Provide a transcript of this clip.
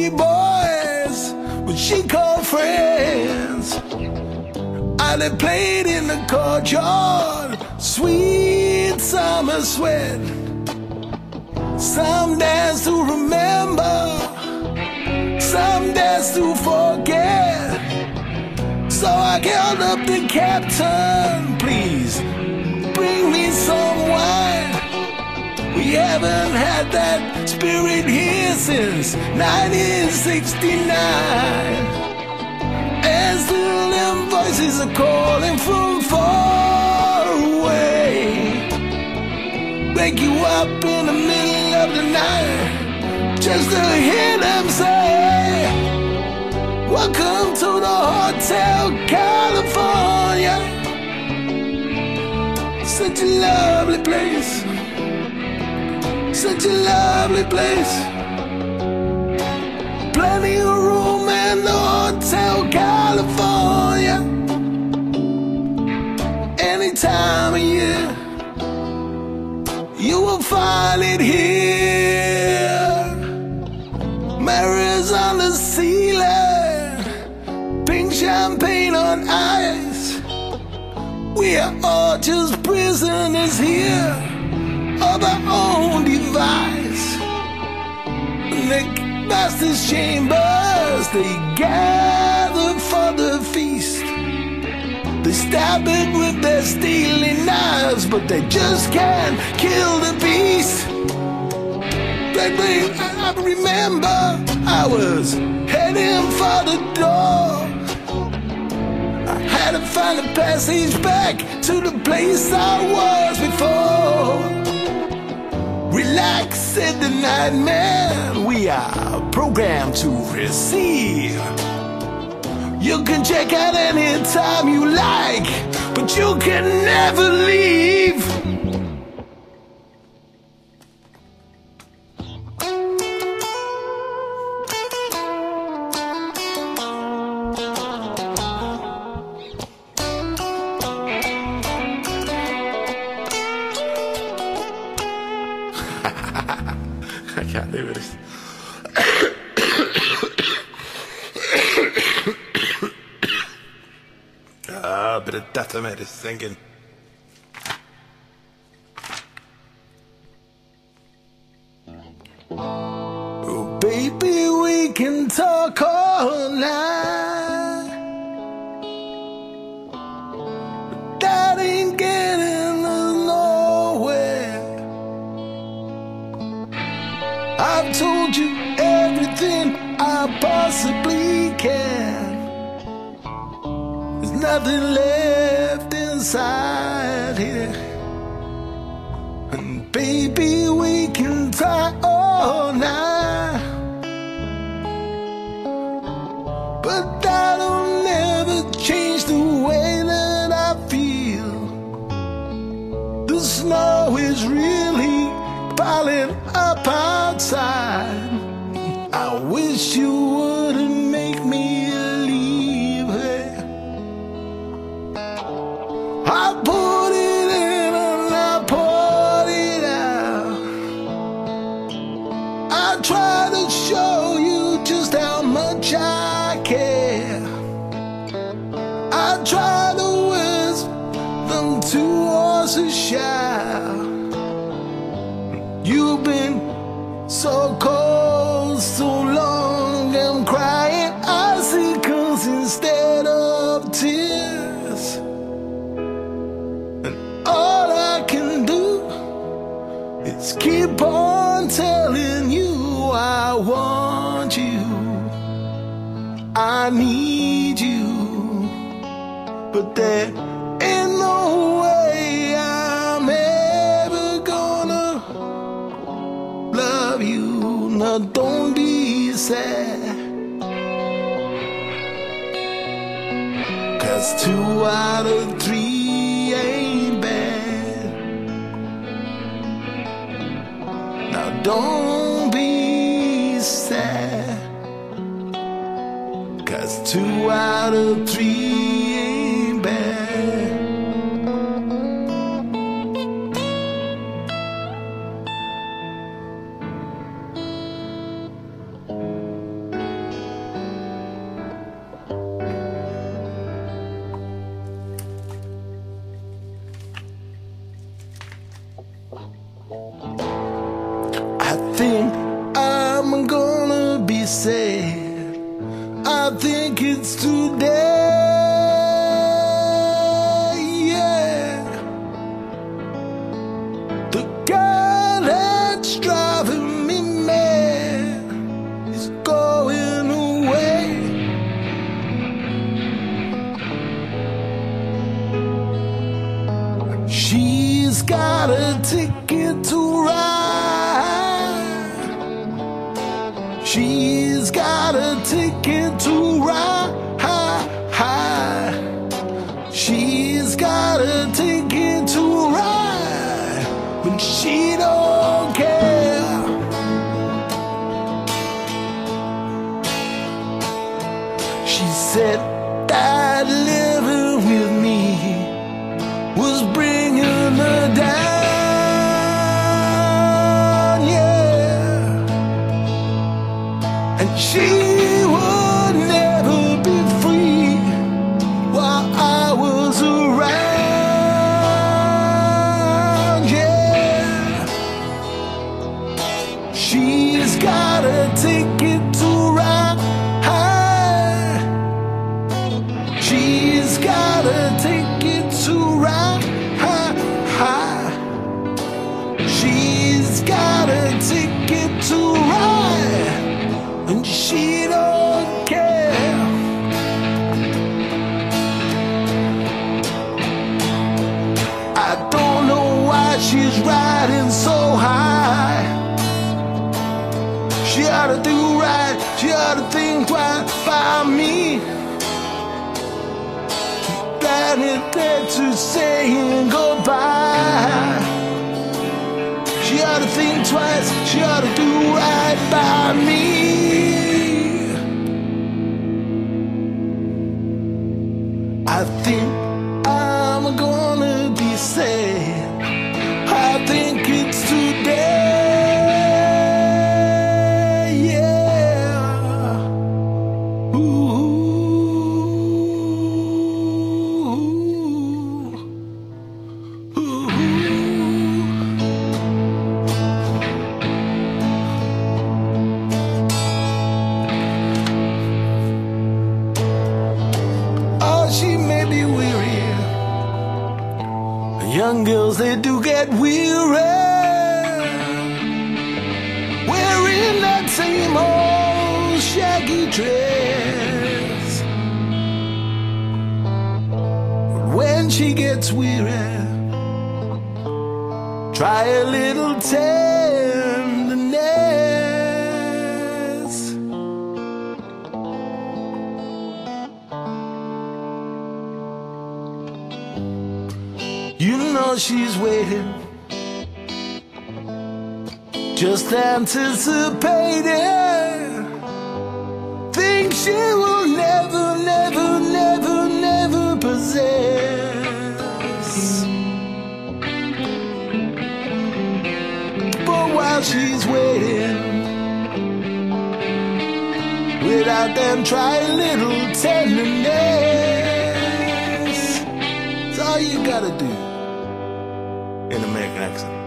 three boys, which she called friends. They played in the courtyard, sweet summer sweat. Some dance to remember, some dance to forget. So I called up the captain, please bring me some wine. We haven't had that spirit here since 1969. And still them voices are calling from far away. Wake you up in the middle of the night just to hear them say, welcome to the Hotel California. Such a lovely place, such a lovely place. Plenty of room in the Hotel California. Any time of year, you will find it here. Mirrors on the ceiling, pink champagne on ice. We are all just prisoners here of our own device. Master's chambers, they gather for the feast. They stab it with their steely knives, but they just can't kill the beast. Baby, I remember I was heading for the door. I had to find a passage back to the place I was before. Relax, said the night man, we are programmed to receive. You can check out anytime you like, but you can never leave. I can't do this. A bit of data medicine thinking. Oh, baby, we can talk all night, but that ain't getting us nowhere. I've told you everything I possibly can. There's nothing left inside here. And baby, we can try all night, but that'll never change the way that I feel. The snow is really piling up outside. I wish you wouldn't make me leave her. I put it in and I poured it out. I try to show you just how much I care. I try to whisper them two horses shout. You've been so cold, so long, I'm crying icicles instead of tears. And all I can do is keep on telling you I want you, I need you, but there ain't no way I'm ever gonna love you. Now don't be sad, 'cause 2 out of 3 ain't bad. Now don't be sad, 'cause 2 out of 3 ain't bad. sad. I think it's today. Yeah, the girl that's driving me mad is going away. She's got a ticket to ride. She's got a ticket to ride. She's got a ticket to ride, but she don't care. She said that living with me was bringing her down, yeah. And she would never be free while I was around, yeah. She's got a ticket to ride. She's got a ticket to ride. She's got a ticket to ride, and she don't care. I don't know why she's riding so high. She ought to do right, she ought to think twice by me. Planet there to saying goodbye. She ought to think twice, she ought to do right by me. I think I'm gonna be sad. I think it's today, yeah. Ooh. She may be weary. Young girls, they do get weary, wearing that same old shaggy dress. But when she gets weary, try a little tenderness. You know she's waiting, just anticipating things she will never, never, never, never possess. But while she's waiting, without them, try a little tenderness. It's all you gotta do. In American accent.